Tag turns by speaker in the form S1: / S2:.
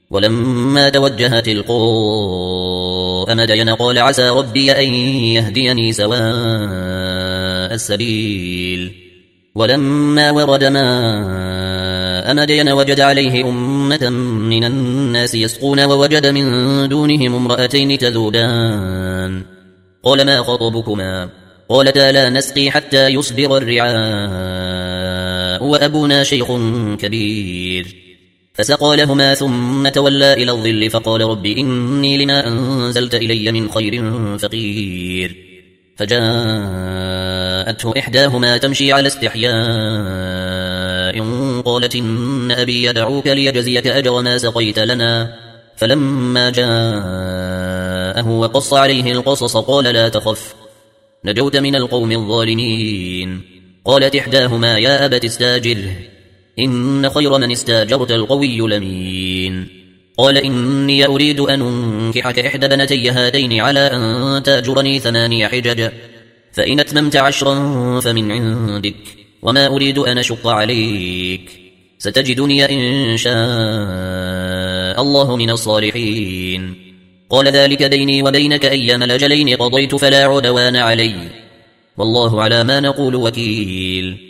S1: ولما توجه تلقاء مدين قال عسى ربي أن يهديني سواء السبيل. ولما ورد ماء مدين وجد عليه أمة من الناس يسقون ووجد من دونهم امرأتين تذودان قال ما خطبكما قالتا لا نسقي حتى يصدر الرعاء وأبونا شيخ كبير فسقى لهما ثم تولى إلى الظل فقال رب إني لما أنزلت إلي من خير فقير. فجاءته إحداهما تمشي على استحياء قالت إن أبي يدعوك ليجزيك أجر ما سقيت لنا. فلما جاءه وقص عليه القصص قال لا تخف نجوت من القوم الظالمين. قالت إحداهما يا أبت استاجره إن خير من استاجرت القوي الأمين. قال إني أريد أن أنكحك إحدى بنتي هاتين على أن تأجرني 8 حجج فإن أتممت 10 فمن عندك وما أريد أن أشق عليك ستجدني إن شاء الله من الصالحين. قال ذلك بيني وبينك أيام الأجلين قضيت فلا عدوان علي والله على ما نقول وكيل.